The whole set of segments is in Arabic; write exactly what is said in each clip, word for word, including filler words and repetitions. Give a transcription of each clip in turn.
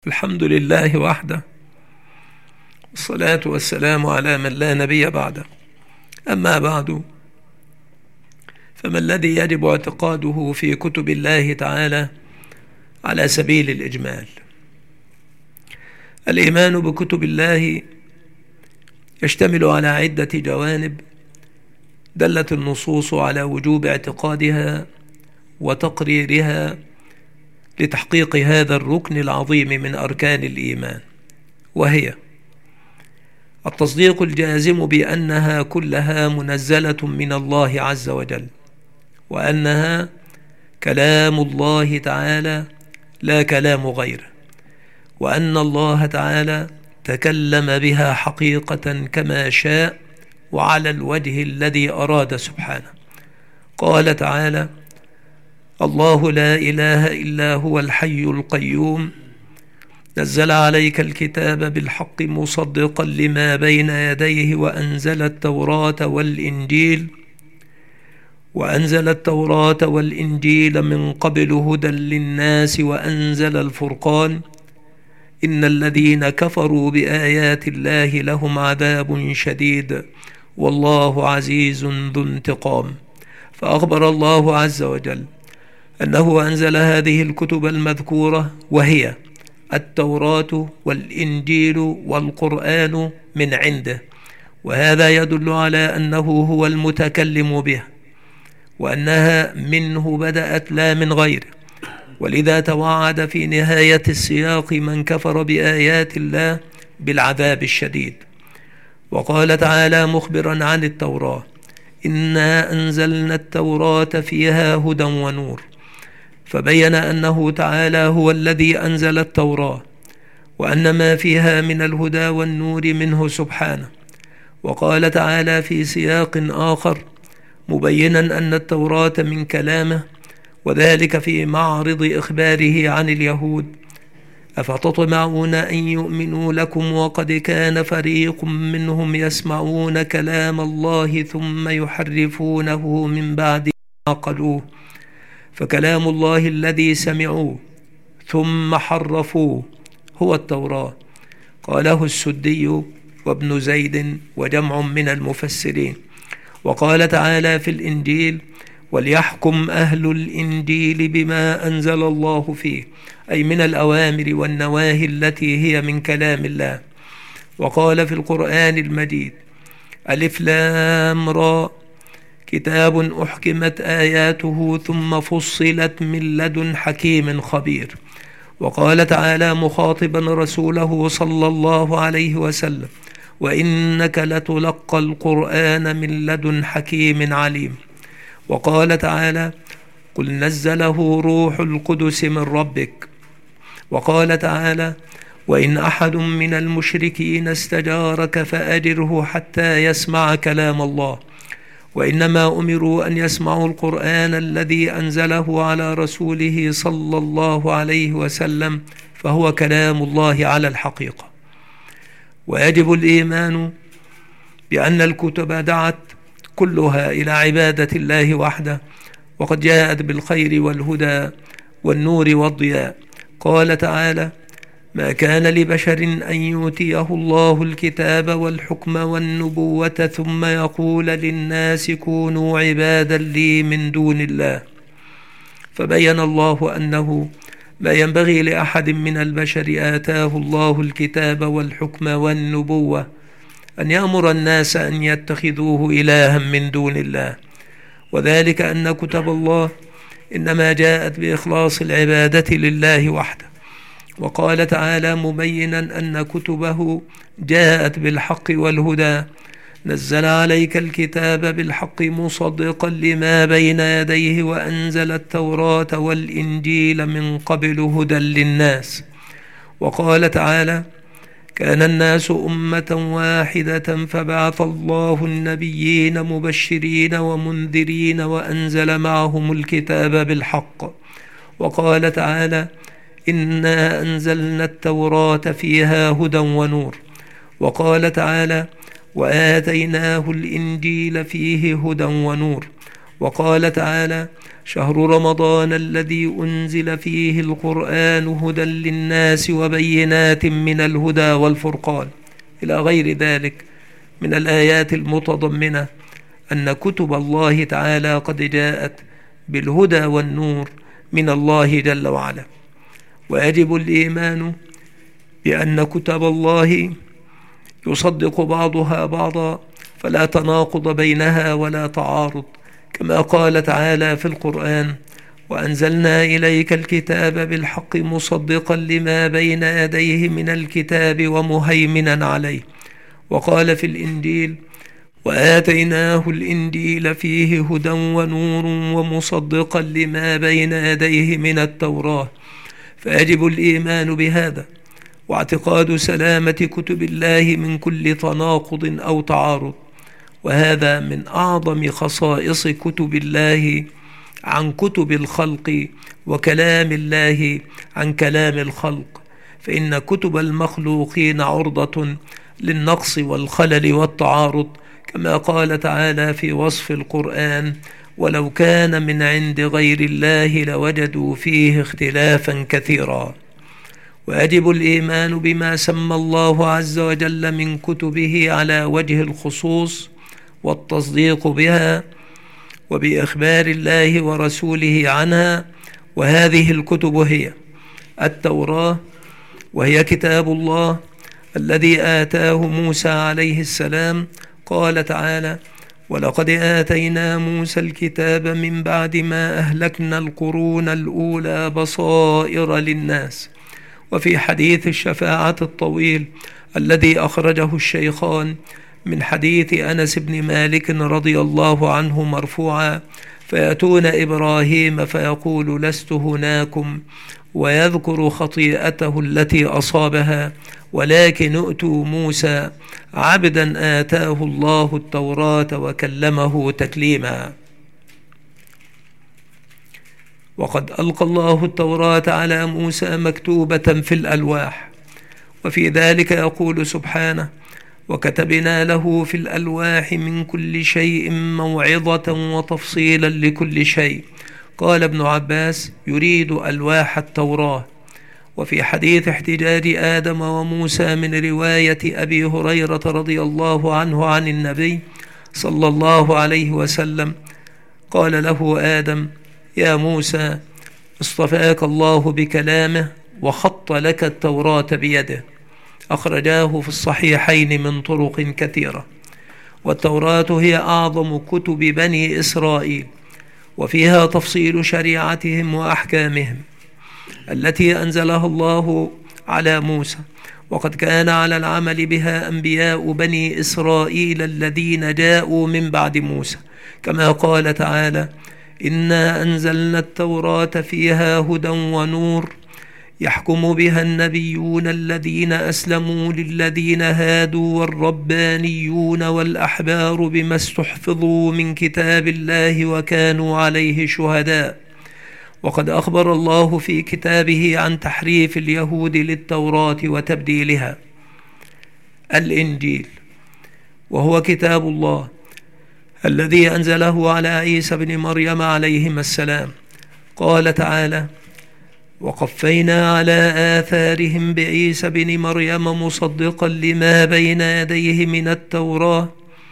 الحمد لله وحده، والصلاة والسلام على من لا نبي بعده. أما بعد، فما الذي يجب اعتقاده في كتب الله تعالى على سبيل الإجمال؟ الإيمان بكتب الله يشتمل على عدة جوانب دلت النصوص على وجوب اعتقادها وتقريرها لتحقيق هذا الركن العظيم من أركان الإيمان، وهي التصديق الجازم بأنها كلها منزلة من الله عز وجل، وأنها كلام الله تعالى لا كلام غيره، وأن الله تعالى تكلم بها حقيقة كما شاء وعلى الوجه الذي أراد سبحانه. قال تعالى: الله لا إله إلا هو الحي القيوم نزل عليك الكتاب بالحق مصدقا لما بين يديه وأنزل التوراة والإنجيل وأنزل التوراة والإنجيل من قبل هدى للناس وأنزل الفرقان إن الذين كفروا بآيات الله لهم عذاب شديد والله عزيز ذو انتقام. فأخبر الله عز وجل أنه أنزل هذه الكتب المذكورة، وهي التوراة والإنجيل والقرآن، من عنده، وهذا يدل على أنه هو المتكلم بها، وأنها منه بدأت لا من غيره. ولذا توعد في نهاية السياق من كفر بآيات الله بالعذاب الشديد. وقال تعالى مخبرا عن التوراة: إنا أنزلنا التوراة فيها هدى ونور، فبين أنه تعالى هو الذي أنزل التوراة، وأن ما فيها من الهدى والنور منه سبحانه. وقال تعالى في سياق آخر مبينا أن التوراة من كلامه، وذلك في معرض إخباره عن اليهود: أفتطمعون أن يؤمنوا لكم وقد كان فريق منهم يسمعون كلام الله ثم يحرفونه من بعد ما عقلوه، فكلام الله الذي سمعوه ثم حرفوه هو التوراة. قاله السدي وابن زيد وجمع من المفسرين. وقال تعالى في الإنجيل: وليحكم أهل الإنجيل بما أنزل الله فيه، أي من الأوامر والنواهي التي هي من كلام الله. وقال في القرآن المجيد: ألف لام را، كتاب أحكمت آياته ثم فصلت من لدن حكيم خبير. وقال تعالى مخاطبا رسوله صلى الله عليه وسلم: وإنك لتلقى القرآن من لدن حكيم عليم. وقال تعالى: قل نزله روح القدس من ربك. وقال تعالى: وإن أحد من المشركين استجارك فأجره حتى يسمع كلام الله. وإنما أمروا أن يسمعوا القرآن الذي أنزله على رسوله صلى الله عليه وسلم، فهو كلام الله على الحقيقة. ويجب الإيمان بأن الكتب دعت كلها إلى عبادة الله وحده، وقد جاءت بالخير والهدى والنور والضياء. قال تعالى: ما كان لبشر أن يؤتيه الله الكتاب والحكم والنبوة ثم يقول للناس كونوا عبادا لي من دون الله. فبين الله أنه ما ينبغي لأحد من البشر آتاه الله الكتاب والحكم والنبوة أن يأمر الناس أن يتخذوه إلها من دون الله، وذلك أن كتب الله إنما جاءت بإخلاص العبادة لله وحده. وقال تعالى مبينا أن كتبه جاءت بالحق والهدى: نزل عليك الكتاب بالحق مصدقا لما بين يديه وأنزل التوراة والإنجيل من قبل هدى للناس. وقال تعالى: كان الناس أمة واحدة فبعث الله النبيين مبشرين ومنذرين وأنزل معهم الكتاب بالحق. وقال تعالى: إنا أنزلنا التوراة فيها هدى ونور. وقال تعالى: وآتيناه الإنجيل فيه هدى ونور. وقال تعالى: شهر رمضان الذي أنزل فيه القرآن هدى للناس وبينات من الهدى والفرقان، إلى غير ذلك من الآيات المتضمنة أن كتب الله تعالى قد جاءت بالهدى والنور من الله جل وعلا. ويجب الإيمان بأن كتب الله يصدق بعضها بعضا، فلا تناقض بينها ولا تعارض، كما قال تعالى في القرآن: وأنزلنا إليك الكتاب بالحق مصدقا لما بين يديه من الكتاب ومهيمنا عليه. وقال في الإنجيل: وآتيناه الإنجيل فيه هدى ونور ومصدقا لما بين يديه من التوراة. فيجب الإيمان بهذا واعتقاد سلامة كتب الله من كل تناقض أو تعارض، وهذا من أعظم خصائص كتب الله عن كتب الخلق، وكلام الله عن كلام الخلق، فإن كتب المخلوقين عرضة للنقص والخلل والتعارض، كما قال تعالى في وصف القرآن: ولو كان من عند غير الله لوجدوا فيه اختلافا كثيرا. ويجب الإيمان بما سمى الله عز وجل من كتبه على وجه الخصوص والتصديق بها وبإخبار الله ورسوله عنها. وهذه الكتب هي التوراة، وهي كتاب الله الذي آتاه موسى عليه السلام. قال تعالى: ولقد آتينا موسى الكتاب من بعد ما أهلكنا القرون الأولى بصائر للناس. وفي حديث الشفاعة الطويل الذي أخرجه الشيخان من حديث أنس بن مالك رضي الله عنه مرفوعا: فيأتون إبراهيم فيقول: لست هناكم، ويذكر خطيئته التي أصابها، ولكن ائتوا موسى عبدا آتاه الله التوراة وكلمه تكليما. وقد ألقى الله التوراة على موسى مكتوبة في الألواح، وفي ذلك يقول سبحانه: وكتبنا له في الألواح من كل شيء موعظة وتفصيلا لكل شيء. قال ابن عباس: يريد ألواح التوراة. وفي حديث احتجاج آدم وموسى من رواية أبي هريرة رضي الله عنه عن النبي صلى الله عليه وسلم، قال له آدم: يا موسى، اصطفاك الله بكلامه وخط لك التوراة بيده. أخرجاه في الصحيحين من طرق كثيرة. والتوراة هي أعظم كتب بني إسرائيل، وفيها تفصيل شريعتهم وأحكامهم التي أنزلها الله على موسى. وقد كان على العمل بها أنبياء بني إسرائيل الذين جاءوا من بعد موسى، كما قال تعالى: إنا أنزلنا التوراة فيها هدى ونور يحكم بها النبيون الذين أسلموا للذين هادوا والربانيون والأحبار بما استحفظوا من كتاب الله وكانوا عليه شهداء. وقد أخبر الله في كتابه عن تحريف اليهود للتوراة وتبديلها. الإنجيل، وهو كتاب الله الذي أنزله على عيسى بن مريم عليهما السلام. قال تعالى: وقفينا على آثارهم بعيسى بن مريم مصدقا لما بين يديه من التوراة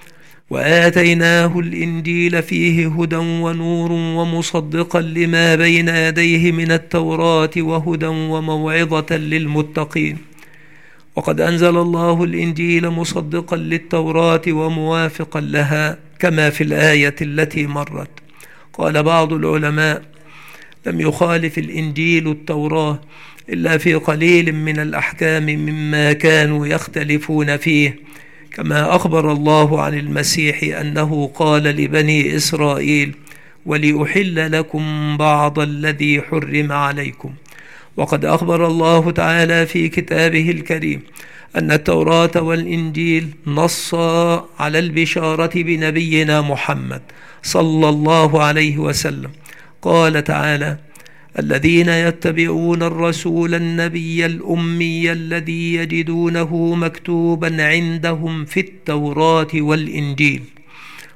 وآتيناه الإنجيل فيه هدى ونور ومصدقا لما بين يديه من التوراة وهدى وموعظة للمتقين. وقد أنزل الله الإنجيل مصدقا للتوراة وموافقا لها، كما في الآية التي مرت. قال بعض العلماء: لم يخالف الإنجيل التوراة إلا في قليل من الأحكام مما كانوا يختلفون فيه، كما أخبر الله عن المسيح أنه قال لبني إسرائيل: ولأحل لكم بعض الذي حرم عليكم. وقد أخبر الله تعالى في كتابه الكريم أن التوراة والإنجيل نصا على البشارة بنبينا محمد صلى الله عليه وسلم. قال تعالى: الذين يتبعون الرسول النبي الأمي الذي يجدونه مكتوبا عندهم في التوراة والإنجيل.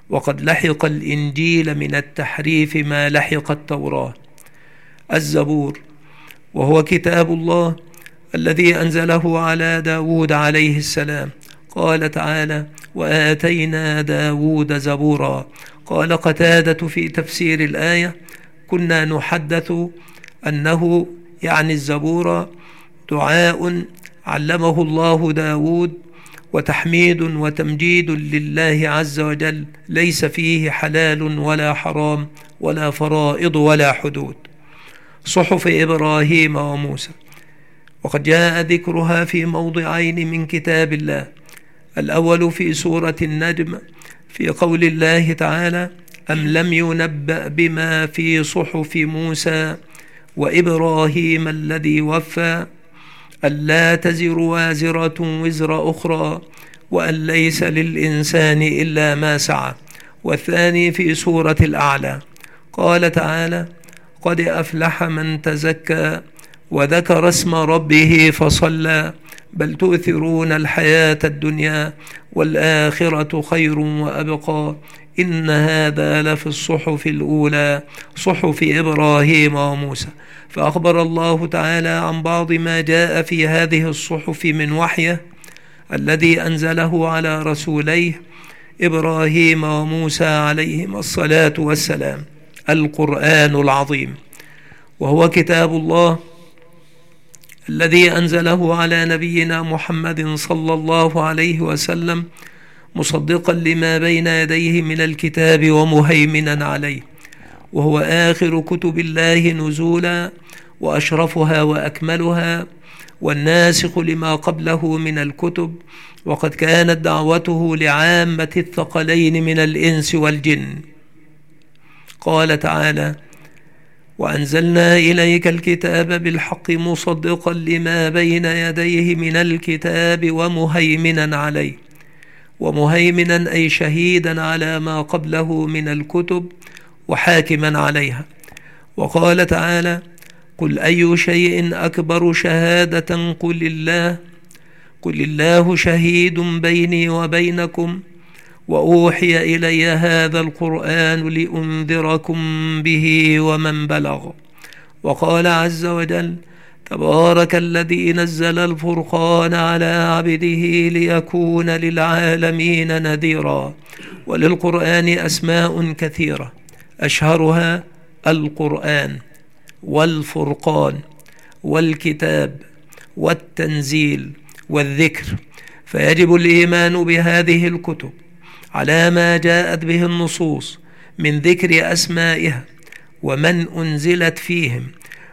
وقد لحق الإنجيل من التحريف ما لحق التوراة. الزبور وهو كتاب الله الذي أنزله على داود عليه السلام. قال تعالى: وآتينا داود زبورا. قال قتادة في تفسير الآية: كنا نحدث أنه يعني الزبور دعاء علمه الله داود وتحميد وتمجيد لله عز وجل، ليس فيه حلال ولا حرام ولا فرائض ولا حدود. صحف إبراهيم وموسى، وقد جاء ذكرها في موضعين من كتاب الله. الأول في سورة النجم في قول الله تعالى: أم لم ينبأ بما في صحف موسى وإبراهيم الذي وفى ألا تزر وازرة وزر أخرى وأن ليس للإنسان إلا ما سعى. والثاني في سورة الأعلى قال تعالى: قد أفلح من تزكى وذكر اسم ربه فصلى بل تؤثرون الحياة الدنيا والآخرة خير وأبقى إن هذا لفي الصحف الأولى صحف إبراهيم وموسى. فأخبر الله تعالى عن بعض ما جاء في هذه الصحف من وحيه الذي أنزله على رسوليه إبراهيم وموسى عليهم الصلاة والسلام، القرآن العظيم، وهو كتاب الله الذي أنزله على نبينا محمد صلى الله عليه وسلم مصدقا لما بين يديه من الكتاب ومهيمنا عليه، وهو آخر كتب الله نزولا وأشرفها وأكملها والناسخ لما قبله من الكتب. وقد كانت دعوته لعامة الثقلين من الإنس والجن. قال تعالى: وأنزلنا إليك الكتاب بالحق مصدقا لما بين يديه من الكتاب ومهيمنا عليه. ومهيمنا أي شهيدا على ما قبله من الكتب وحاكما عليها. وقال تعالى: قل أي شيء أكبر شهادة قل الله قل الله شهيد بيني وبينكم وأوحي إلي هذا القرآن لأنذركم به ومن بلغ. وقال عز وجل: تبارك الذي نزل الفرقان على عبده ليكون للعالمين نذيرا. وللقرآن أسماء كثيرة أشهرها القرآن والفرقان والكتاب والتنزيل والذكر، فيجب الإيمان بهذه الكتب على ما جاءت به النصوص من ذكر أسمائها ومن أنزلت فيهم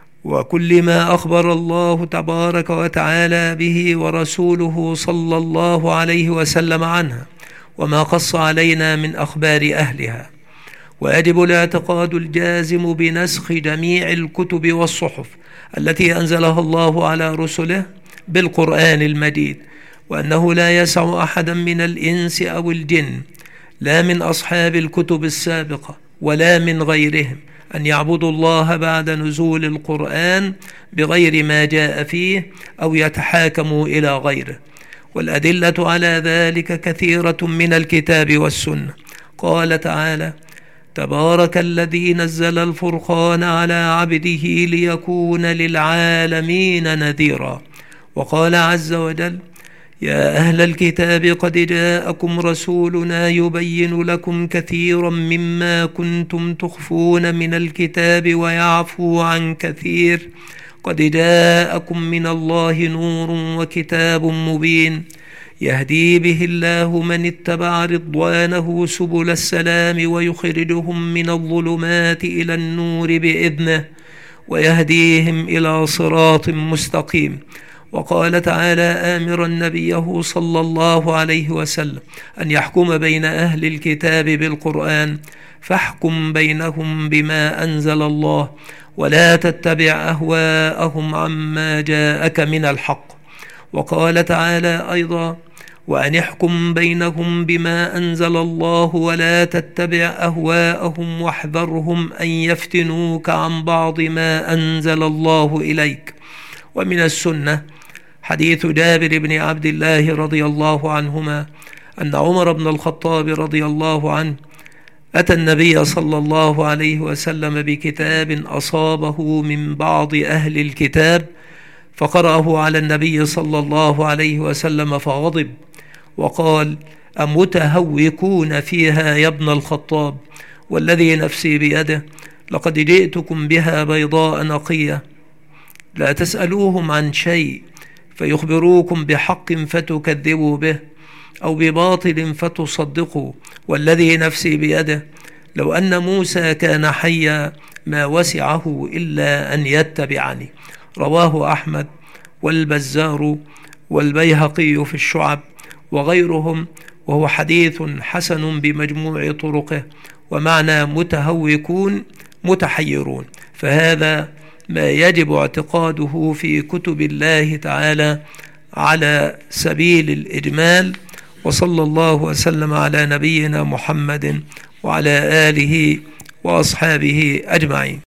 وكل ما أخبر الله تبارك وتعالى به ورسوله صلى الله عليه وسلم عنها وما قص علينا من أخبار أهلها. ويجب الاعتقاد الجازم بنسخ جميع الكتب والصحف التي أنزلها الله على رسله بالقرآن المجيد، وأنه لا يسع أحدا من الإنس أو الجن لا من أصحاب الكتب السابقة ولا من غيرهم أن يعبدوا الله بعد نزول القرآن بغير ما جاء فيه أو يتحاكموا إلى غيره. والأدلة على ذلك كثيرة من الكتاب والسنة. قال تعالى: تبارك الذي نزل الفرقان على عبده ليكون للعالمين نذيرا. وقال عز وجل: يا أهل الكتاب قد جاءكم رسولنا يبين لكم كثيرا مما كنتم تخفون من الكتاب ويعفو عن كثير قد جاءكم من الله نور وكتاب مبين يهدي به الله من اتبع رضوانه سبل السلام ويخرجهم من الظلمات إلى النور بإذنه ويهديهم إلى صراط مستقيم. وقال تعالى آمرا نبيه صلى الله عليه وسلم أن يحكم بين أهل الكتاب بالقرآن: فاحكم بينهم بما أنزل الله ولا تتبع أهواءهم عما جاءك من الحق. وقال تعالى أيضا: وأن احكم بينهم بما أنزل الله ولا تتبع أهواءهم واحذرهم أن يفتنوك عن بعض ما أنزل الله إليك. ومن السنة حديث جابر بن عبد الله رضي الله عنهما أن عمر بن الخطاب رضي الله عنه أتى النبي صلى الله عليه وسلم بكتاب أصابه من بعض أهل الكتاب فقرأه على النبي صلى الله عليه وسلم فغضب وقال: أمتهوكون فيها يا ابن الخطاب، والذي نفسي بيده لقد جئتكم بها بيضاء نقية، لا تسألوهم عن شيء فيخبروكم بحق فتكذبوا به، أو بباطل فتصدقوا، والذي نفسي بيده لو أن موسى كان حيا ما وسعه إلا أن يتبعني. رواه أحمد والبزار والبيهقي في الشعب وغيرهم، وهو حديث حسن بمجموع طرقه. ومعنى متهوكون متحيرون، فهذا ما يجب اعتقاده في كتب الله تعالى على سبيل الإجمال. وصلى الله وسلم على نبينا محمد وعلى آله وأصحابه أجمعين.